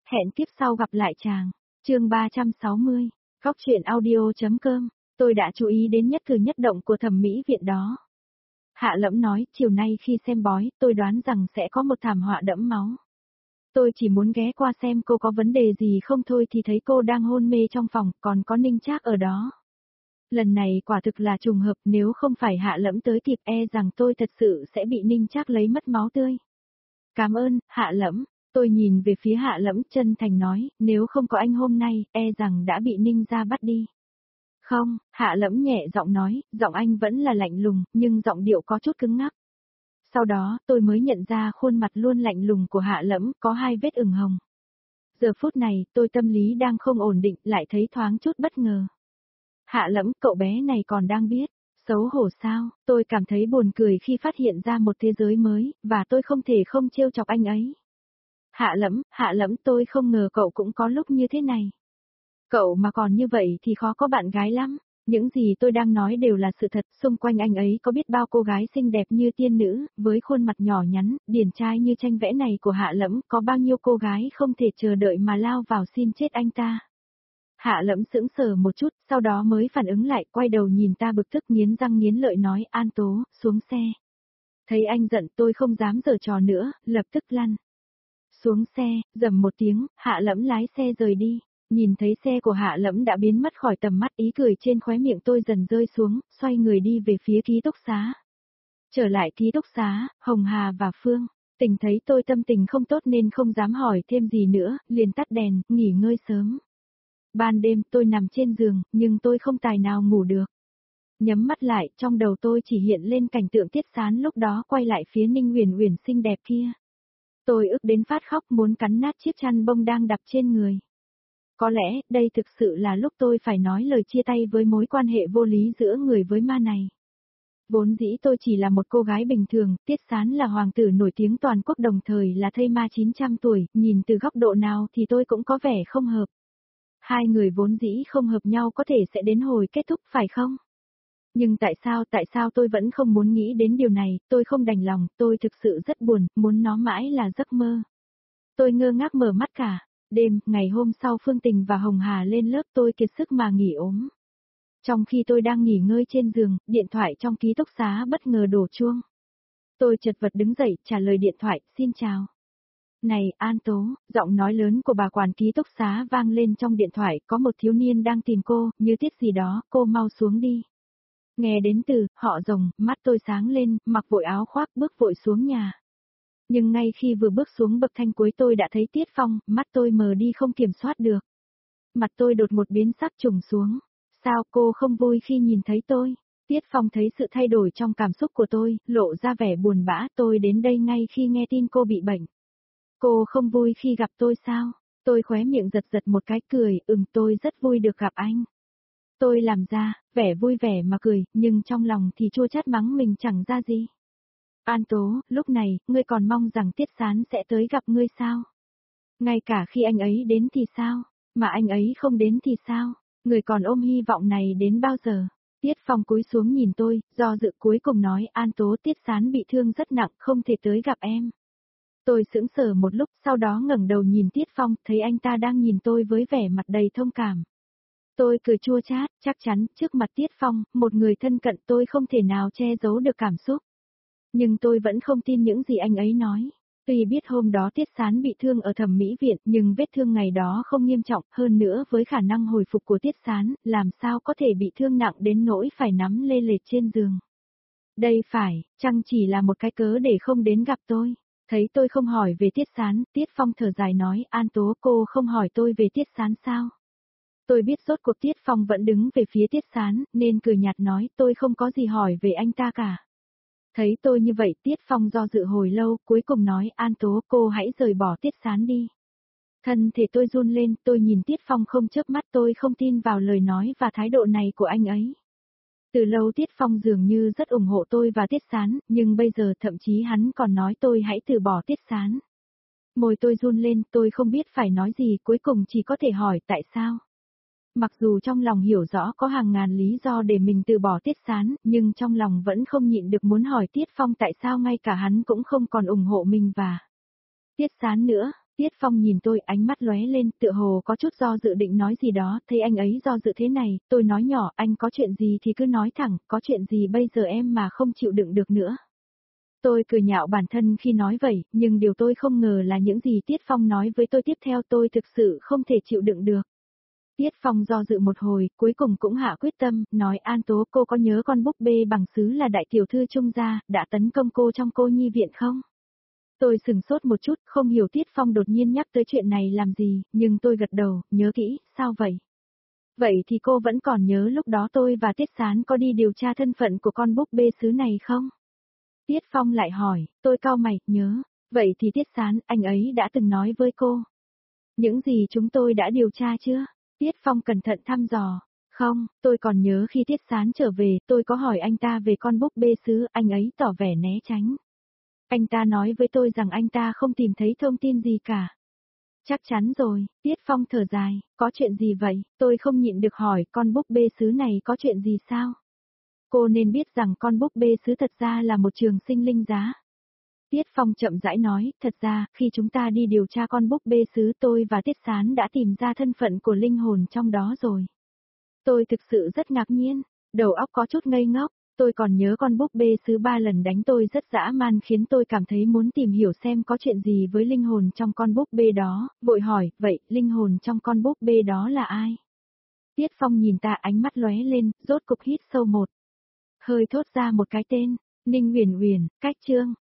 Hẹn kiếp sau gặp lại chàng. Chương 360. Góc truyện audio.com. Tôi đã chú ý đến nhất cử nhất động của thẩm mỹ viện đó. Hạ Lẫm nói, chiều nay khi xem bói, tôi đoán rằng sẽ có một thảm họa đẫm máu. Tôi chỉ muốn ghé qua xem cô có vấn đề gì không thôi thì thấy cô đang hôn mê trong phòng, còn có Ninh Trác ở đó. Lần này quả thực là trùng hợp, nếu không phải Hạ Lẫm tới kịp rằng tôi thật sự sẽ bị Ninh Trác lấy mất máu tươi. Cảm ơn, Hạ Lẫm. Tôi nhìn về phía Hạ Lẫm chân thành nói, nếu không có anh hôm nay, rằng đã bị Ninh gia bắt đi. Không, Hạ Lẫm nhẹ giọng nói, giọng anh vẫn là lạnh lùng, nhưng giọng điệu có chút cứng ngắc. Sau đó, tôi mới nhận ra khuôn mặt luôn lạnh lùng của Hạ Lẫm có 2 vết ửng hồng. Giờ phút này, tôi tâm lý đang không ổn định, lại thấy thoáng chút bất ngờ. Hạ Lẫm, cậu bé này còn đang biết. Xấu hổ sao, tôi cảm thấy buồn cười khi phát hiện ra một thế giới mới, và tôi không thể không trêu chọc anh ấy. Hạ Lẫm, tôi không ngờ cậu cũng có lúc như thế này. Cậu mà còn như vậy thì khó có bạn gái lắm. Những gì tôi đang nói đều là sự thật, xung quanh anh ấy có biết bao cô gái xinh đẹp như tiên nữ, với khuôn mặt nhỏ nhắn, điển trai như tranh vẽ này của Hạ Lẫm, có bao nhiêu cô gái không thể chờ đợi mà lao vào xin chết anh ta. Hạ Lẫm sững sờ một chút, sau đó mới phản ứng lại, quay đầu nhìn ta bực tức nghiến răng nghiến lợi nói, An Tố, xuống xe. Thấy anh giận tôi không dám giở trò nữa, lập tức lăn. Xuống xe, rầm một tiếng, Hạ Lẫm lái xe rời đi. Nhìn thấy xe của Hạ Lẫm đã biến mất khỏi tầm mắt, ý cười trên khóe miệng tôi dần rơi xuống, xoay người đi về phía ký túc xá. Trở lại ký túc xá, Hồng Hà và Phương, Tình thấy tôi tâm tình không tốt nên không dám hỏi thêm gì nữa, liền tắt đèn, nghỉ ngơi sớm. Ban đêm tôi nằm trên giường, nhưng tôi không tài nào ngủ được. Nhắm mắt lại, trong đầu tôi chỉ hiện lên cảnh tượng Tiết Sán lúc đó quay lại phía Ninh Uyển Uyển xinh đẹp kia. Tôi ức đến phát khóc muốn cắn nát chiếc chăn bông đang đắp trên người. Có lẽ, đây thực sự là lúc tôi phải nói lời chia tay với mối quan hệ vô lý giữa người với ma này. Vốn dĩ tôi chỉ là một cô gái bình thường, Tiết Sán là hoàng tử nổi tiếng toàn quốc đồng thời là thây ma 900 tuổi, nhìn từ góc độ nào thì tôi cũng có vẻ không hợp. Hai người vốn dĩ không hợp nhau có thể sẽ đến hồi kết thúc phải không? Nhưng tại sao tôi vẫn không muốn nghĩ đến điều này, tôi không đành lòng, tôi thực sự rất buồn, muốn nó mãi là giấc mơ. Tôi ngơ ngác mở mắt cả. Đêm, ngày hôm sau Phương Tình và Hồng Hà lên lớp tôi kiệt sức mà nghỉ ốm. Trong khi tôi đang nghỉ ngơi trên giường, điện thoại trong ký túc xá bất ngờ đổ chuông. Tôi chật vật đứng dậy, trả lời điện thoại, xin chào. Này, An Tố, giọng nói lớn của bà quản ký túc xá vang lên trong điện thoại, có một thiếu niên đang tìm cô, như tiết gì đó, cô mau xuống đi. Nghe đến từ, họ rồng, mắt tôi sáng lên, mặc vội áo khoác bước vội xuống nhà. Nhưng ngay khi vừa bước xuống bậc thang cuối tôi đã thấy Tiết Phong, mắt tôi mờ đi không kiểm soát được. Mặt tôi đột một biến sắc trùng xuống. Sao cô không vui khi nhìn thấy tôi? Tiết Phong thấy sự thay đổi trong cảm xúc của tôi, lộ ra vẻ buồn bã, tôi đến đây ngay khi nghe tin cô bị bệnh. Cô không vui khi gặp tôi sao? Tôi khóe miệng giật giật một cái cười, tôi rất vui được gặp anh. Tôi làm ra, vẻ vui vẻ mà cười, nhưng trong lòng thì chua chát mắng mình chẳng ra gì. An Tố, lúc này, ngươi còn mong rằng Tiết Sán sẽ tới gặp ngươi sao? Ngay cả khi anh ấy đến thì sao? Mà anh ấy không đến thì sao? Người còn ôm hy vọng này đến bao giờ? Tiết Phong cúi xuống nhìn tôi, do dự cuối cùng nói, An Tố, Tiết Sán bị thương rất nặng, không thể tới gặp em. Tôi sững sờ một lúc, sau đó ngẩng đầu nhìn Tiết Phong, thấy anh ta đang nhìn tôi với vẻ mặt đầy thông cảm. Tôi cười chua chát, chắc chắn, trước mặt Tiết Phong, một người thân cận tôi không thể nào che giấu được cảm xúc. Nhưng tôi vẫn không tin những gì anh ấy nói. Tuy biết hôm đó Tiết Sán bị thương ở thẩm mỹ viện, nhưng vết thương ngày đó không nghiêm trọng, hơn nữa với khả năng hồi phục của Tiết Sán, làm sao có thể bị thương nặng đến nỗi phải nắm lê lết trên giường. Đây phải, chăng chỉ là một cái cớ để không đến gặp tôi. Thấy tôi không hỏi về Tiết Sán, Tiết Phong thở dài nói, An Tố, cô không hỏi tôi về Tiết Sán sao? Tôi biết rốt cuộc Tiết Phong vẫn đứng về phía Tiết Sán, nên cười nhạt nói, tôi không có gì hỏi về anh ta cả. Thấy tôi như vậy, Tiết Phong do dự hồi lâu, cuối cùng nói, An Tố, cô hãy rời bỏ Tiết Sán đi. Thân thể tôi run lên, tôi nhìn Tiết Phong không chớp mắt, tôi không tin vào lời nói và thái độ này của anh ấy. Từ lâu Tiết Phong dường như rất ủng hộ tôi và Tiết Sán, nhưng bây giờ thậm chí hắn còn nói tôi hãy từ bỏ Tiết Sán. Môi tôi run lên, tôi không biết phải nói gì, cuối cùng chỉ có thể hỏi tại sao. Mặc dù trong lòng hiểu rõ có hàng ngàn lý do để mình từ bỏ Tiết Sán, nhưng trong lòng vẫn không nhịn được muốn hỏi Tiết Phong tại sao ngay cả hắn cũng không còn ủng hộ mình và Tiết Sán nữa. Tiết Phong nhìn tôi, ánh mắt lóe lên, tựa hồ có chút do dự định nói gì đó, thấy anh ấy do dự thế này, tôi nói nhỏ, anh có chuyện gì thì cứ nói thẳng, có chuyện gì bây giờ em mà không chịu đựng được nữa. Tôi cười nhạo bản thân khi nói vậy, nhưng điều tôi không ngờ là những gì Tiết Phong nói với tôi tiếp theo tôi thực sự không thể chịu đựng được. Tiết Phong do dự một hồi, cuối cùng cũng hạ quyết tâm, nói An Tố cô có nhớ con búp bê bằng sứ là đại tiểu thư Trung gia, đã tấn công cô trong cô nhi viện không? Tôi sừng sốt một chút, không hiểu Tiết Phong đột nhiên nhắc tới chuyện này làm gì, nhưng tôi gật đầu, nhớ kỹ, sao vậy? Vậy thì cô vẫn còn nhớ lúc đó tôi và Tiết Sán có đi điều tra thân phận của con búp bê sứ này không? Tiết Phong lại hỏi, tôi cau mày, nhớ. Vậy thì Tiết Sán, anh ấy đã từng nói với cô. Những gì chúng tôi đã điều tra chưa? Tiết Phong cẩn thận thăm dò. Không, tôi còn nhớ khi Tiết Sán trở về, tôi có hỏi anh ta về con búp bê sứ, anh ấy tỏ vẻ né tránh. Anh ta nói với tôi rằng anh ta không tìm thấy thông tin gì cả. Chắc chắn rồi, Tiết Phong thở dài, có chuyện gì vậy? Tôi không nhịn được hỏi, con búp bê sứ này có chuyện gì sao? Cô nên biết rằng con búp bê sứ thật ra là một trường sinh linh giá. Tiết Phong chậm rãi nói, thật ra, khi chúng ta đi điều tra con búp bê sứ tôi và Tiết Sán đã tìm ra thân phận của linh hồn trong đó rồi. Tôi thực sự rất ngạc nhiên, đầu óc có chút ngây ngốc, tôi còn nhớ con búp bê sứ 3 lần đánh tôi rất dã man khiến tôi cảm thấy muốn tìm hiểu xem có chuyện gì với linh hồn trong con búp bê đó, vội hỏi, vậy, linh hồn trong con búp bê đó là ai? Tiết Phong nhìn ta ánh mắt lóe lên, rốt cục hít sâu một hơi thốt ra một cái tên, Ninh Uyển Uyển, cách chương.